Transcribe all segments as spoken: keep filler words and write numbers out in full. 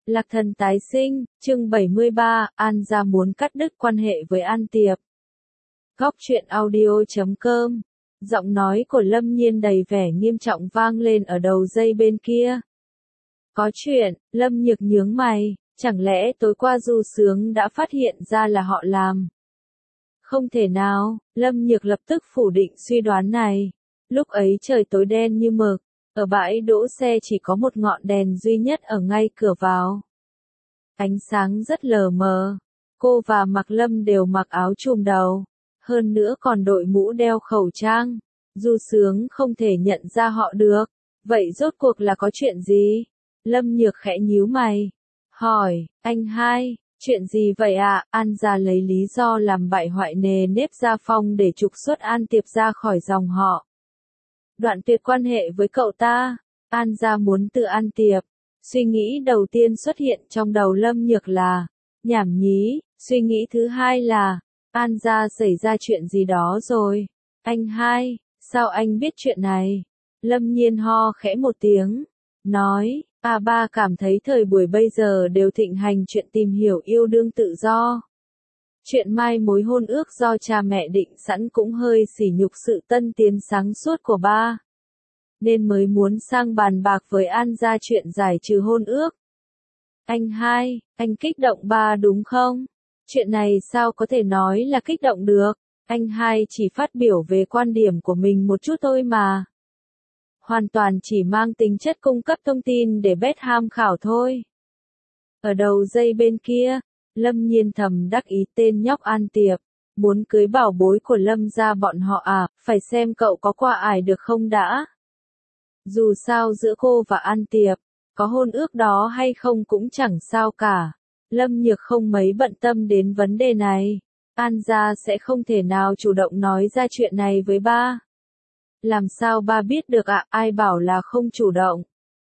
Lạc Thần tái sinh, chương bảy mươi ba, An gia muốn cắt đứt quan hệ với An Tiệp. Góc truyện audio chấm com. Giọng nói của Lâm Nhiên đầy vẻ nghiêm trọng vang lên ở đầu dây bên kia. Có chuyện, Lâm Nhược nhướng mày, chẳng lẽ tối qua Du Sướng đã phát hiện ra là họ làm? Không thể nào, Lâm Nhược lập tức phủ định suy đoán này. Lúc ấy trời tối đen như mực, ở bãi đỗ xe chỉ có một ngọn đèn duy nhất ở ngay cửa vào. Ánh sáng rất lờ mờ, cô và Mạc Lâm đều mặc áo trùm đầu, hơn nữa còn đội mũ đeo khẩu trang. Du Sướng không thể nhận ra họ được, vậy rốt cuộc là có chuyện gì? Lâm Nhược khẽ nhíu mày, hỏi, anh hai, chuyện gì vậy ạ? À? An gia lấy lý do làm bại hoại nề nếp gia phong để trục xuất An Tiệp ra khỏi dòng họ. Đoạn tuyệt quan hệ với cậu ta, An gia muốn tự An Tiệp. Suy nghĩ đầu tiên xuất hiện trong đầu Lâm Nhược là, nhảm nhí, suy nghĩ thứ hai là, An gia xảy ra chuyện gì đó rồi. Anh hai, sao anh biết chuyện này? Lâm Nhiên ho khẽ một tiếng, nói, a ba cảm thấy thời buổi bây giờ đều thịnh hành chuyện tìm hiểu yêu đương tự do. Chuyện mai mối hôn ước do cha mẹ định sẵn cũng hơi sỉ nhục sự tân tiến sáng suốt của ba. Nên mới muốn sang bàn bạc với An gia chuyện giải trừ hôn ước. Anh hai, anh kích động ba đúng không? Chuyện này sao có thể nói là kích động được? Anh hai chỉ phát biểu về quan điểm của mình một chút thôi mà. Hoàn toàn chỉ mang tính chất cung cấp thông tin để bét tham khảo thôi. Ở đầu dây bên kia, Lâm Nhiên thầm đắc ý tên nhóc An Tiệp. Muốn cưới bảo bối của Lâm gia bọn họ à, phải xem cậu có qua ải được không đã. Dù sao giữa cô và An Tiệp, có hôn ước đó hay không cũng chẳng sao cả. Lâm Nhược không mấy bận tâm đến vấn đề này. An gia sẽ không thể nào chủ động nói ra chuyện này với ba. Làm sao ba biết được ạ, à? Ai bảo là không chủ động?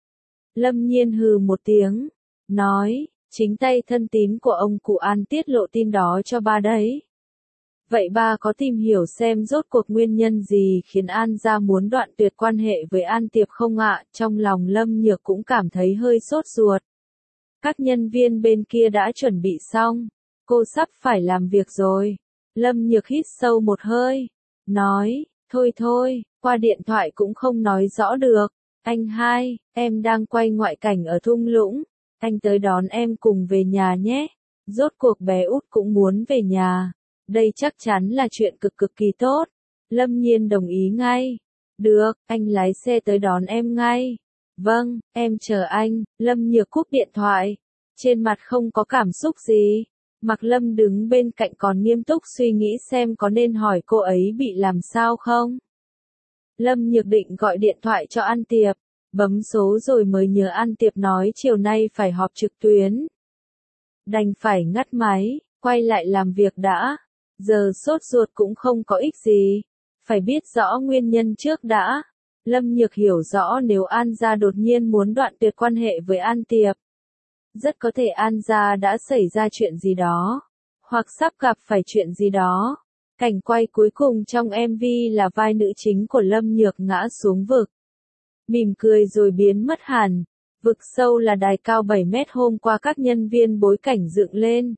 Lâm Nhiên hừ một tiếng, nói, chính tay thân tín của ông cụ An tiết lộ tin đó cho ba đấy. Vậy ba có tìm hiểu xem rốt cuộc nguyên nhân gì khiến An gia muốn đoạn tuyệt quan hệ với An Tiệp không ạ? Trong lòng Lâm Nhược cũng cảm thấy hơi sốt ruột. Các nhân viên bên kia đã chuẩn bị xong, cô sắp phải làm việc rồi. Lâm Nhược hít sâu một hơi, nói, thôi thôi, qua điện thoại cũng không nói rõ được. Anh hai, em đang quay ngoại cảnh ở thung lũng, anh tới đón em cùng về nhà nhé. Rốt cuộc bé út cũng muốn về nhà. Đây chắc chắn là chuyện cực cực kỳ tốt. Lâm Nhiên đồng ý ngay. Được, anh lái xe tới đón em ngay. Vâng, em chờ anh. Lâm Nhược cúp điện thoại. Trên mặt không có cảm xúc gì. Mạc Lâm đứng bên cạnh còn nghiêm túc suy nghĩ xem có nên hỏi cô ấy bị làm sao không. Lâm Nhược định gọi điện thoại cho An Tiệp. Bấm số rồi mới nhớ An Tiệp nói chiều nay phải họp trực tuyến. Đành phải ngắt máy, quay lại làm việc đã. Giờ sốt ruột cũng không có ích gì. Phải biết rõ nguyên nhân trước đã. Lâm Nhược hiểu rõ nếu An gia đột nhiên muốn đoạn tuyệt quan hệ với An Tiệp. Rất có thể An gia đã xảy ra chuyện gì đó. Hoặc sắp gặp phải chuyện gì đó. Cảnh quay cuối cùng trong em vê là vai nữ chính của Lâm Nhược ngã xuống vực. Mỉm cười rồi biến mất hẳn. Vực sâu là đài cao bảy mét hôm qua các nhân viên bối cảnh dựng lên.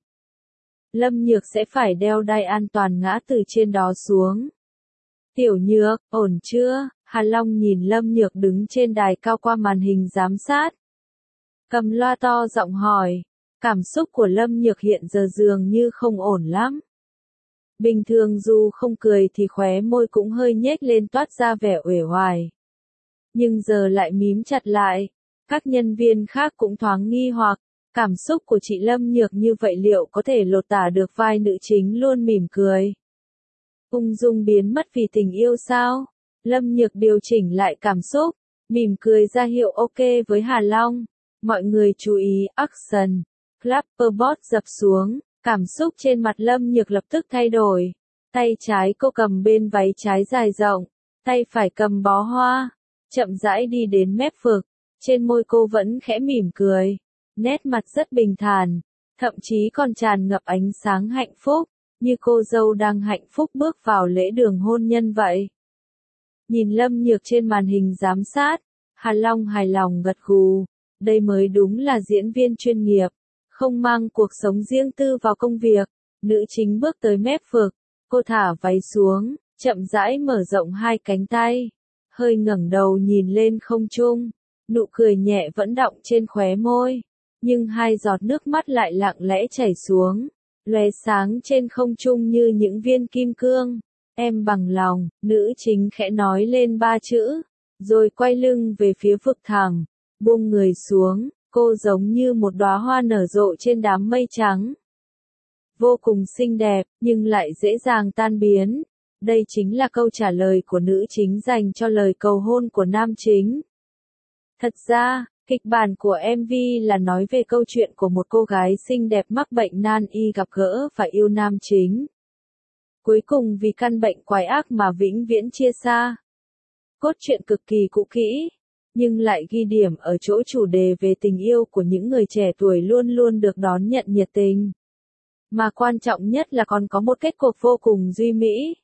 Lâm Nhược sẽ phải đeo đai an toàn ngã từ trên đó xuống. Tiểu Nhược, ổn chưa? Hà Long nhìn Lâm Nhược đứng trên đài cao qua màn hình giám sát. Cầm loa to giọng hỏi. Cảm xúc của Lâm Nhược hiện giờ dường như không ổn lắm. Bình thường dù không cười thì khóe môi cũng hơi nhếch lên toát ra vẻ uể oải. Nhưng giờ lại mím chặt lại. Các nhân viên khác cũng thoáng nghi hoặc. Cảm xúc của chị Lâm Nhược như vậy liệu có thể lột tả được vai nữ chính luôn mỉm cười? Ung dung biến mất vì tình yêu sao? Lâm Nhược điều chỉnh lại cảm xúc, mỉm cười ra hiệu ok với Hà Long. Mọi người chú ý, action. Clapperbot dập xuống, cảm xúc trên mặt Lâm Nhược lập tức thay đổi. Tay trái cô cầm bên váy trái dài rộng, tay phải cầm bó hoa, chậm rãi đi đến mép vực. Trên môi cô vẫn khẽ mỉm cười. Nét mặt rất bình thản, thậm chí còn tràn ngập ánh sáng hạnh phúc, như cô dâu đang hạnh phúc bước vào lễ đường hôn nhân vậy. Nhìn Lâm Nhược trên màn hình giám sát, Hà Long hài lòng gật gù, đây mới đúng là diễn viên chuyên nghiệp, không mang cuộc sống riêng tư vào công việc. Nữ chính bước tới mép vực, cô thả váy xuống, chậm rãi mở rộng hai cánh tay, hơi ngẩng đầu nhìn lên không trung, nụ cười nhẹ vẫn đọng trên khóe môi, nhưng hai giọt nước mắt lại lặng lẽ chảy xuống, lóe sáng trên không trung như những viên kim cương. Em bằng lòng, nữ chính khẽ nói lên ba chữ, rồi quay lưng về phía vực thẳm, buông người xuống, cô giống như một đóa hoa nở rộ trên đám mây trắng. Vô cùng xinh đẹp, nhưng lại dễ dàng tan biến. Đây chính là câu trả lời của nữ chính dành cho lời cầu hôn của nam chính. Thật ra, kịch bản của em vê là nói về câu chuyện của một cô gái xinh đẹp mắc bệnh nan y gặp gỡ và yêu nam chính. Cuối cùng vì căn bệnh quái ác mà vĩnh viễn chia xa. Cốt truyện cực kỳ cũ kỹ, nhưng lại ghi điểm ở chỗ chủ đề về tình yêu của những người trẻ tuổi luôn luôn được đón nhận nhiệt tình. Mà quan trọng nhất là còn có một kết cục vô cùng duy mỹ.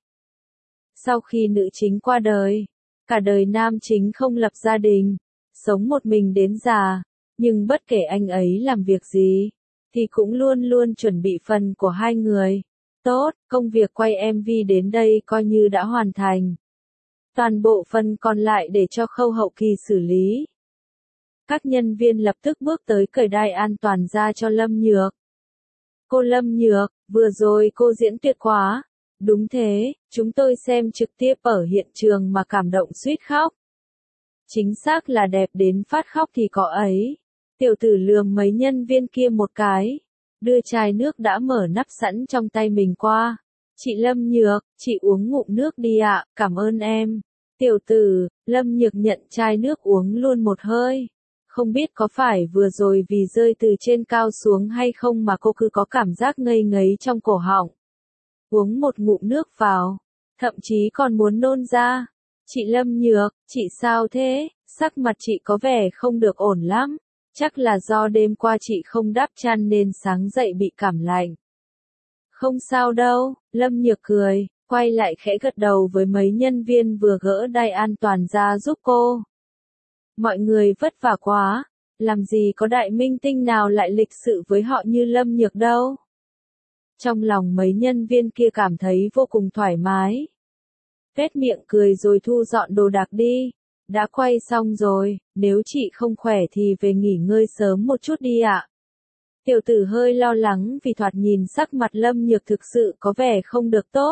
Sau khi nữ chính qua đời, cả đời nam chính không lập gia đình, sống một mình đến già, nhưng bất kể anh ấy làm việc gì, thì cũng luôn luôn chuẩn bị phần của hai người. Tốt, công việc quay em vê đến đây coi như đã hoàn thành. Toàn bộ phần còn lại để cho khâu hậu kỳ xử lý. Các nhân viên lập tức bước tới cởi đai an toàn ra cho Lâm Nhược. Cô Lâm Nhược, vừa rồi cô diễn tuyệt quá. Đúng thế, chúng tôi xem trực tiếp ở hiện trường mà cảm động suýt khóc. Chính xác là đẹp đến phát khóc thì có ấy. Tiểu tử lườm mấy nhân viên kia một cái, đưa chai nước đã mở nắp sẵn trong tay mình qua. Chị Lâm Nhược, chị uống ngụm nước đi ạ, cảm ơn em. Tiểu tử, Lâm Nhược nhận chai nước uống luôn một hơi. Không biết có phải vừa rồi vì rơi từ trên cao xuống hay không mà cô cứ có cảm giác ngây ngấy trong cổ họng. Uống một ngụm nước vào, thậm chí còn muốn nôn ra. Chị Lâm Nhược, chị sao thế? Sắc mặt chị có vẻ không được ổn lắm. Chắc là do đêm qua chị không đắp chăn nên sáng dậy bị cảm lạnh. Không sao đâu, Lâm Nhược cười, quay lại khẽ gật đầu với mấy nhân viên vừa gỡ đai an toàn ra giúp cô. Mọi người vất vả quá, làm gì có đại minh tinh nào lại lịch sự với họ như Lâm Nhược đâu. Trong lòng mấy nhân viên kia cảm thấy vô cùng thoải mái. Vết miệng cười rồi thu dọn đồ đạc đi. Đã quay xong rồi, nếu chị không khỏe thì về nghỉ ngơi sớm một chút đi ạ. Tiểu tử hơi lo lắng vì thoạt nhìn sắc mặt Lâm Nhược thực sự có vẻ không được tốt.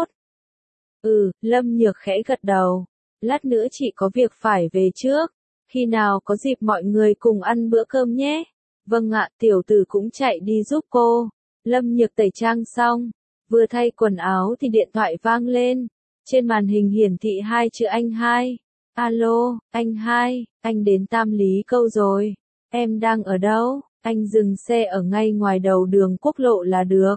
Ừ, Lâm Nhược khẽ gật đầu. Lát nữa chị có việc phải về trước. Khi nào có dịp mọi người cùng ăn bữa cơm nhé. Vâng ạ, tiểu tử cũng chạy đi giúp cô. Lâm Nhược tẩy trang xong, vừa thay quần áo thì điện thoại vang lên. Trên màn hình hiển thị hai chữ anh hai. Alo, anh hai, anh đến Tam Lý Câu rồi. Em đang ở đâu? Anh dừng xe ở ngay ngoài đầu đường quốc lộ là được.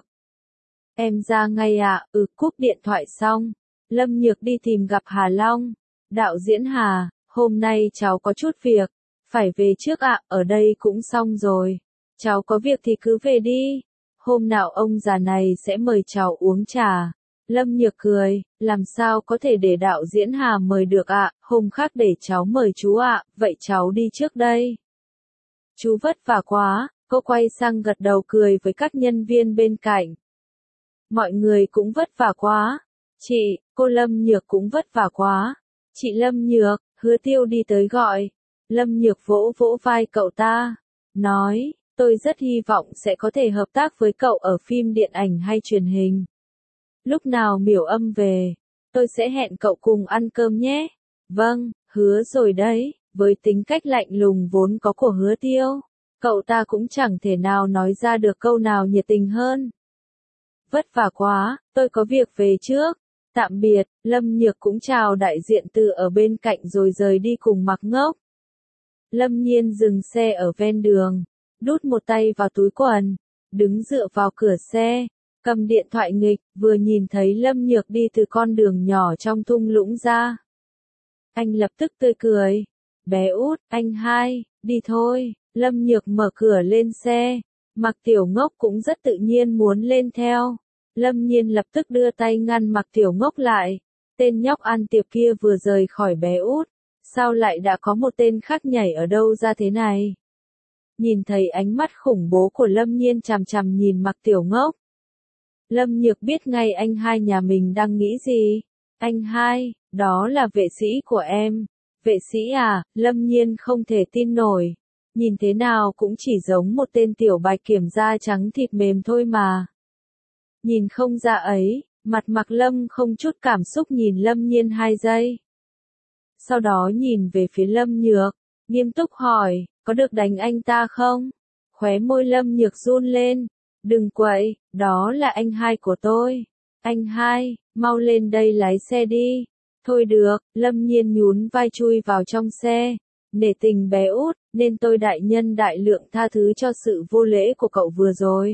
Em ra ngay ạ, à, ừ, cúp điện thoại xong. Lâm Nhược đi tìm gặp Hà Long. Đạo diễn Hà, hôm nay cháu có chút việc. Phải về trước ạ, à, ở đây cũng xong rồi. Cháu có việc thì cứ về đi. Hôm nào ông già này sẽ mời cháu uống trà. Lâm Nhược cười, làm sao có thể để đạo diễn Hà mời được ạ, à? Hôm khác để cháu mời chú ạ, à, vậy cháu đi trước đây. Chú vất vả quá, cô quay sang gật đầu cười với các nhân viên bên cạnh. Mọi người cũng vất vả quá. Chị, cô Lâm Nhược cũng vất vả quá. Chị Lâm Nhược, Hứa Tiêu đi tới gọi. Lâm Nhược vỗ vỗ vai cậu ta, nói, tôi rất hy vọng sẽ có thể hợp tác với cậu ở phim điện ảnh hay truyền hình. Lúc nào Miểu Âm về, tôi sẽ hẹn cậu cùng ăn cơm nhé. Vâng, hứa rồi đấy. Với tính cách lạnh lùng vốn có của Hứa Tiêu, cậu ta cũng chẳng thể nào nói ra được câu nào nhiệt tình hơn. Vất vả quá, tôi có việc về trước. Tạm biệt, Lâm Nhược cũng chào đại diện từ ở bên cạnh rồi rời đi cùng Mạc Ngốc. Lâm Nhiên dừng xe ở ven đường, đút một tay vào túi quần, đứng dựa vào cửa xe, cầm điện thoại nghịch, vừa nhìn thấy Lâm Nhược đi từ con đường nhỏ trong thung lũng ra. Anh lập tức tươi cười. Bé út, anh hai, đi thôi. Lâm Nhược mở cửa lên xe. Mạc Tiểu Ngốc cũng rất tự nhiên muốn lên theo. Lâm Nhiên lập tức đưa tay ngăn Mạc Tiểu Ngốc lại. Tên nhóc ăn tiệp kia vừa rời khỏi bé út. Sao lại đã có một tên khác nhảy ở đâu ra thế này? Nhìn thấy ánh mắt khủng bố của Lâm Nhiên chằm chằm nhìn Mạc Tiểu Ngốc. Lâm Nhược biết ngay anh hai nhà mình đang nghĩ gì. Anh hai, đó là vệ sĩ của em. Vệ sĩ à, Lâm Nhiên không thể tin nổi. Nhìn thế nào cũng chỉ giống một tên tiểu bạch kiểm da trắng thịt mềm thôi mà. Nhìn không ra ấy, mặt Mạc Lâm không chút cảm xúc nhìn Lâm Nhiên hai giây. Sau đó nhìn về phía Lâm Nhược, nghiêm túc hỏi, có được đánh anh ta không? Khóe môi Lâm Nhược run lên. Đừng quậy, đó là anh hai của tôi. Anh hai, mau lên đây lái xe đi. Thôi được, Lâm Nhiên nhún vai chui vào trong xe. Nể tình bé út, nên tôi đại nhân đại lượng tha thứ cho sự vô lễ của cậu vừa rồi.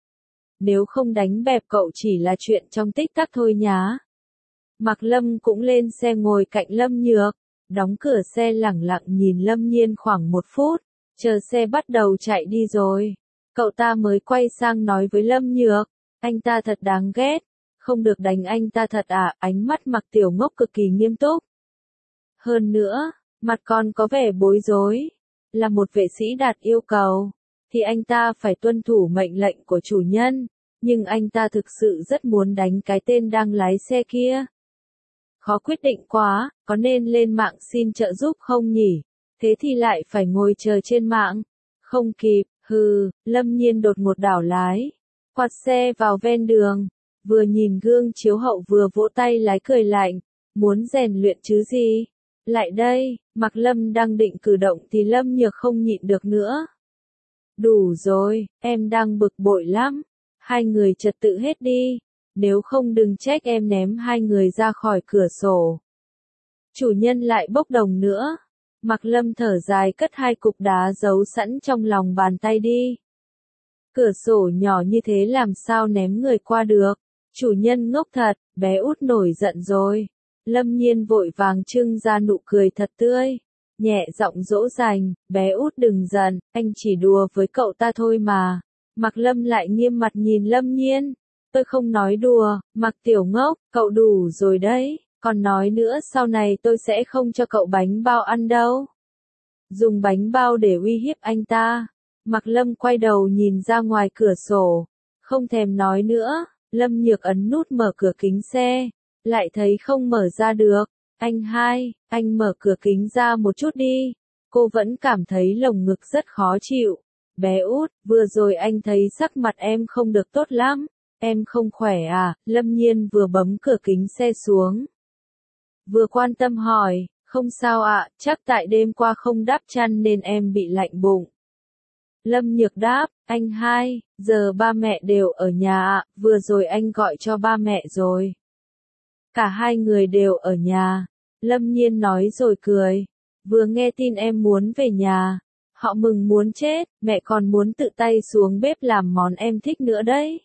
Nếu không đánh bẹp cậu chỉ là chuyện trong tích tắc thôi nhá. Mạc Lâm cũng lên xe ngồi cạnh Lâm Nhược, đóng cửa xe lẳng lặng nhìn Lâm Nhiên khoảng một phút, chờ xe bắt đầu chạy đi rồi. Cậu ta mới quay sang nói với Lâm Nhược, anh ta thật đáng ghét, không được đánh anh ta thật à, ánh mắt Mạc Tiểu Ngốc cực kỳ nghiêm túc. Hơn nữa, mặt còn có vẻ bối rối, là một vệ sĩ đạt yêu cầu, thì anh ta phải tuân thủ mệnh lệnh của chủ nhân, nhưng anh ta thực sự rất muốn đánh cái tên đang lái xe kia. Khó quyết định quá, có nên lên mạng xin trợ giúp không nhỉ? Thế thì lại phải ngồi chờ trên mạng. Không kịp, hừ, Lâm Nhiên đột ngột đảo lái, quạt xe vào ven đường, vừa nhìn gương chiếu hậu vừa vỗ tay lái cười lạnh, muốn rèn luyện chứ gì? Lại đây, Mạc Lâm đang định cử động thì Lâm Nhược không nhịn được nữa. Đủ rồi, em đang bực bội lắm, hai người trật tự hết đi, nếu không đừng trách em ném hai người ra khỏi cửa sổ. Chủ nhân lại bốc đồng nữa. Mạc Lâm thở dài cất hai cục đá giấu sẵn trong lòng bàn tay đi. Cửa sổ nhỏ như thế làm sao ném người qua được. Chủ nhân ngốc thật, bé út nổi giận rồi. Lâm Nhiên vội vàng trưng ra nụ cười thật tươi. Nhẹ giọng dỗ dành, bé út đừng giận, anh chỉ đùa với cậu ta thôi mà. Mạc Lâm lại nghiêm mặt nhìn Lâm Nhiên. Tôi không nói đùa, Mạc Tiểu Ngốc, cậu đủ rồi đấy. Còn nói nữa sau này tôi sẽ không cho cậu bánh bao ăn đâu. Dùng bánh bao để uy hiếp anh ta. Mạc Lâm quay đầu nhìn ra ngoài cửa sổ. Không thèm nói nữa. Lâm Nhược ấn nút mở cửa kính xe. Lại thấy không mở ra được. Anh hai, anh mở cửa kính ra một chút đi. Cô vẫn cảm thấy lồng ngực rất khó chịu. Bé út, vừa rồi anh thấy sắc mặt em không được tốt lắm. Em không khỏe à? Lâm Nhiên vừa bấm cửa kính xe xuống, vừa quan tâm hỏi, không sao ạ, chắc tại đêm qua không đắp chăn nên em bị lạnh bụng. Lâm Nhược đáp, anh hai, giờ ba mẹ đều ở nhà ạ, vừa rồi anh gọi cho ba mẹ rồi. Cả hai người đều ở nhà. Lâm Nhiên nói rồi cười, vừa nghe tin em muốn về nhà, họ mừng muốn chết, mẹ còn muốn tự tay xuống bếp làm món em thích nữa đấy.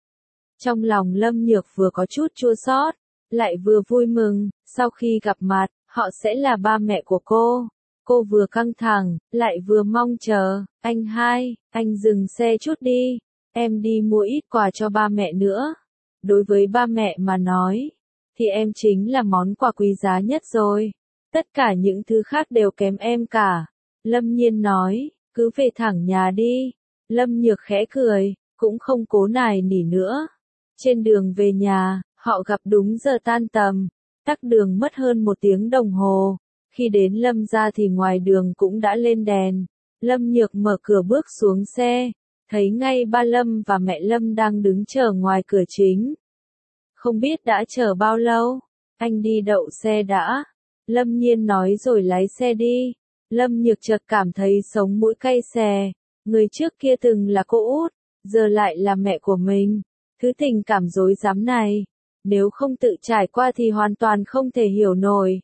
Trong lòng Lâm Nhược vừa có chút chua xót, lại vừa vui mừng, sau khi gặp mặt, họ sẽ là ba mẹ của cô. Cô vừa căng thẳng, lại vừa mong chờ, anh hai, anh dừng xe chút đi, em đi mua ít quà cho ba mẹ nữa. Đối với ba mẹ mà nói, thì em chính là món quà quý giá nhất rồi. Tất cả những thứ khác đều kém em cả. Lâm Nhiên nói, cứ về thẳng nhà đi. Lâm Nhược khẽ cười, cũng không cố nài nỉ nữa. Trên đường về nhà, họ gặp đúng giờ tan tầm, tắc đường mất hơn một tiếng đồng hồ. Khi đến Lâm gia thì ngoài đường cũng đã lên đèn. Lâm Nhược mở cửa bước xuống xe, thấy ngay ba Lâm và mẹ Lâm đang đứng chờ ngoài cửa chính. Không biết đã chờ bao lâu, anh đi đậu xe đã. Lâm Nhiên nói rồi lái xe đi. Lâm Nhược chợt cảm thấy sống mũi cay xè. Người trước kia từng là cô út, giờ lại là mẹ của mình. Thứ tình cảm rối rắm này, nếu không tự trải qua thì hoàn toàn không thể hiểu nổi.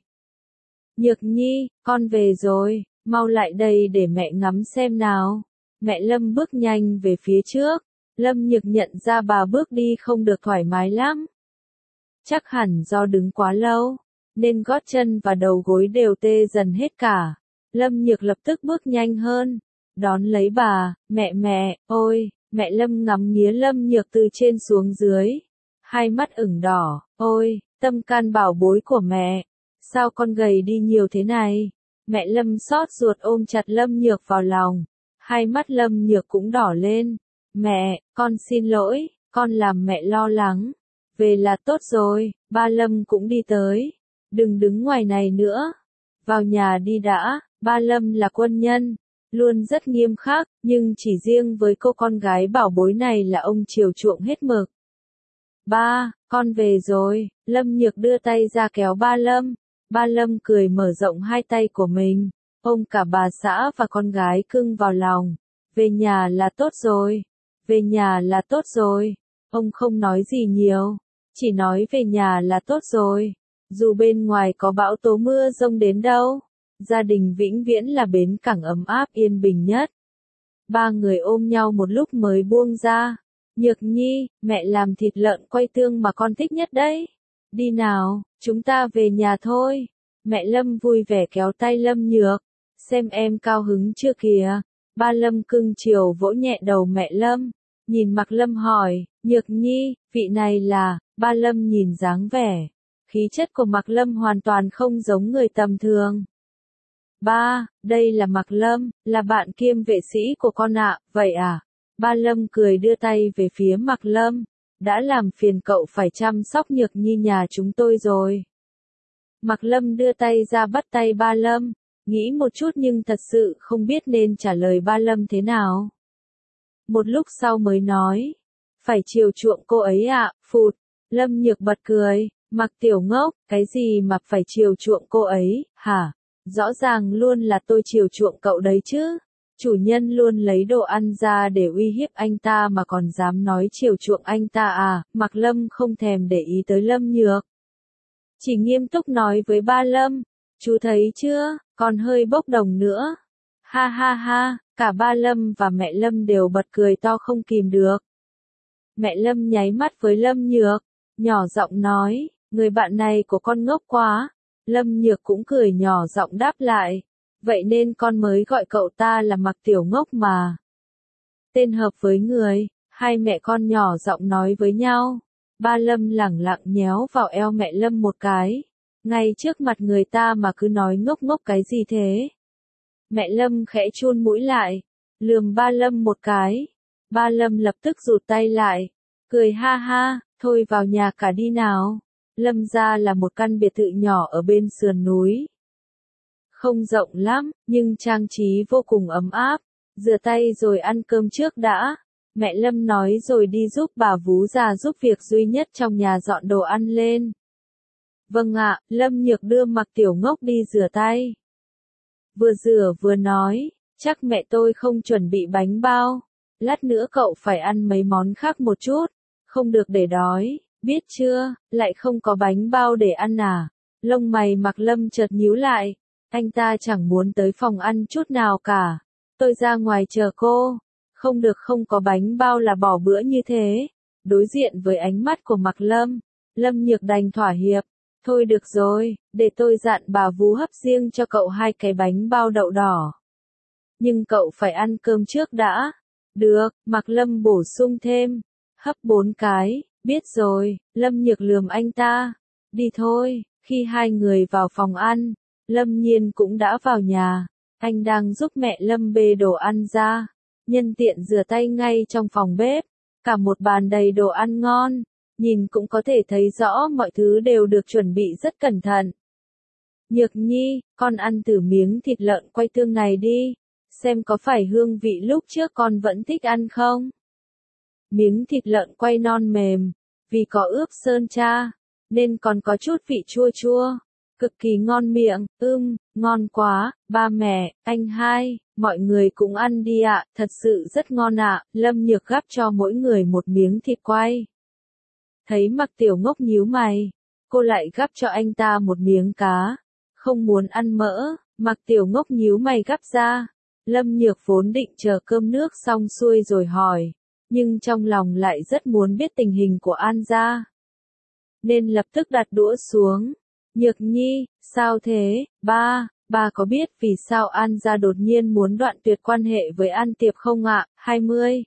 Nhược Nhi, con về rồi, mau lại đây để mẹ ngắm xem nào. Mẹ Lâm bước nhanh về phía trước. Lâm Nhược nhận ra bà bước đi không được thoải mái lắm. Chắc hẳn do đứng quá lâu, nên gót chân và đầu gối đều tê dần hết cả. Lâm Nhược lập tức bước nhanh hơn, đón lấy bà, mẹ mẹ, ôi, mẹ Lâm ngắm nghía Lâm Nhược từ trên xuống dưới. Hai mắt ửng đỏ, ôi, tâm can bảo bối của mẹ, sao con gầy đi nhiều thế này? Mẹ Lâm xót ruột ôm chặt Lâm Nhược vào lòng, Hai mắt Lâm Nhược cũng đỏ lên. Mẹ, con xin lỗi, con làm mẹ lo lắng. Về là tốt rồi, ba Lâm cũng đi tới. Đừng đứng ngoài này nữa. Vào nhà đi đã, ba Lâm là quân nhân, luôn rất nghiêm khắc, nhưng chỉ riêng với cô con gái bảo bối này là ông chiều chuộng hết mực. Ba, con về rồi, Lâm Nhược đưa tay ra kéo ba Lâm. Ba Lâm cười mở rộng hai tay của mình, ôm cả bà xã và con gái cưng vào lòng. Về nhà là tốt rồi, về nhà là tốt rồi. Ông không nói gì nhiều, chỉ nói về nhà là tốt rồi. Dù bên ngoài có bão tố mưa giông đến đâu, gia đình vĩnh viễn là bến cảng ấm áp yên bình nhất. Ba người ôm nhau một lúc mới buông ra. Nhược Nhi, mẹ làm thịt lợn quay tương mà con thích nhất đấy. Đi nào, chúng ta về nhà thôi. Mẹ Lâm vui vẻ kéo tay Lâm Nhược. Xem em cao hứng chưa kìa. Ba Lâm cưng chiều vỗ nhẹ đầu mẹ Lâm. Nhìn mặt Lâm hỏi, Nhược Nhi, vị này là, ba Lâm nhìn dáng vẻ. Khí chất của Mạc Lâm hoàn toàn không giống người tầm thường. Ba, đây là Mạc Lâm, là bạn kiêm vệ sĩ của con ạ, vậy à? Ba Lâm cười đưa tay về phía Mạc Lâm. Đã làm phiền cậu phải chăm sóc Nhược Nhi nhà chúng tôi rồi. Mạc Lâm đưa tay ra bắt tay ba Lâm. Nghĩ một chút nhưng thật sự không biết nên trả lời ba Lâm thế nào. Một lúc sau mới nói. Phải chiều chuộng cô ấy ạ, à, phụt. Lâm Nhược bật cười. Mạc tiểu ngốc, cái gì mà phải chiều chuộng cô ấy, hả? Rõ ràng luôn là tôi chiều chuộng cậu đấy chứ. Chủ nhân luôn lấy đồ ăn ra để uy hiếp anh ta mà còn dám nói chiều chuộng anh ta à? Mạc Lâm không thèm để ý tới Lâm Nhược. Chỉ nghiêm túc nói với ba Lâm. Chú thấy chưa, còn hơi bốc đồng nữa. Ha ha ha, cả ba Lâm và mẹ Lâm đều bật cười to không kìm được. Mẹ Lâm nháy mắt với Lâm Nhược, nhỏ giọng nói, người bạn này của con ngốc quá. Lâm Nhược cũng cười nhỏ giọng đáp lại. Vậy nên con mới gọi cậu ta là Mạc tiểu ngốc mà. Tên hợp với người, hai mẹ con nhỏ giọng nói với nhau. Ba Lâm lẳng lặng nhéo vào eo mẹ Lâm một cái. Ngay trước mặt người ta mà cứ nói ngốc ngốc cái gì thế. Mẹ Lâm khẽ chun mũi lại, lườm ba Lâm một cái. Ba Lâm lập tức rụt tay lại, cười ha ha, thôi vào nhà cả đi nào. Lâm gia là một căn biệt thự nhỏ ở bên sườn núi. Không rộng lắm, nhưng trang trí vô cùng ấm áp. Rửa tay rồi ăn cơm trước đã. Mẹ Lâm nói rồi đi giúp bà vú già giúp việc duy nhất trong nhà dọn đồ ăn lên. Vâng ạ, Lâm Nhược đưa Mạc tiểu ngốc đi rửa tay. Vừa rửa vừa nói, chắc mẹ tôi không chuẩn bị bánh bao. Lát nữa cậu phải ăn mấy món khác một chút. Không được để đói, biết chưa, lại không có bánh bao để ăn à. Lông mày Mạc Lâm chợt nhíu lại. Anh ta chẳng muốn tới phòng ăn chút nào cả. Tôi ra ngoài chờ cô. Không được, không có bánh bao là bỏ bữa như thế. Đối diện với ánh mắt của Mạc Lâm, Lâm Nhược đành thỏa hiệp. Thôi được rồi, để tôi dặn bà vú hấp riêng cho cậu hai cái bánh bao đậu đỏ. Nhưng cậu phải ăn cơm trước đã. Được, Mạc Lâm bổ sung thêm. Hấp bốn cái, biết rồi, Lâm Nhược lườm anh ta. Đi thôi, khi hai người vào phòng ăn, Lâm Nhiên cũng đã vào nhà. Anh đang giúp mẹ Lâm bê đồ ăn ra. Nhân tiện rửa tay ngay trong phòng bếp. Cả một bàn đầy đồ ăn ngon. Nhìn cũng có thể thấy rõ mọi thứ đều được chuẩn bị rất cẩn thận. Nhược Nhi, con ăn thử miếng thịt lợn quay tương này đi. Xem có phải hương vị lúc trước con vẫn thích ăn không? Miếng thịt lợn quay non mềm. Vì có ướp sơn tra, nên còn có chút vị chua chua. Cực kỳ ngon miệng, ưm, ngon quá, ba mẹ, anh hai, mọi người cũng ăn đi ạ, thật sự rất ngon ạ. Lâm Nhược gắp cho mỗi người một miếng thịt quay. Thấy Mạc tiểu ngốc nhíu mày, cô lại gắp cho anh ta một miếng cá. Không muốn ăn mỡ, Mạc tiểu ngốc nhíu mày gắp ra. Lâm Nhược vốn định chờ cơm nước xong xuôi rồi hỏi, nhưng trong lòng lại rất muốn biết tình hình của An gia. Nên lập tức đặt đũa xuống. Nhược Nhi, sao thế, ba, ba có biết vì sao An gia đột nhiên muốn đoạn tuyệt quan hệ với An Tiệp không ạ? hai mươi.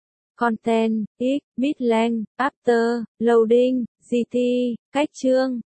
Content, X, Bitland, After, Loading, giê tê, cách chương.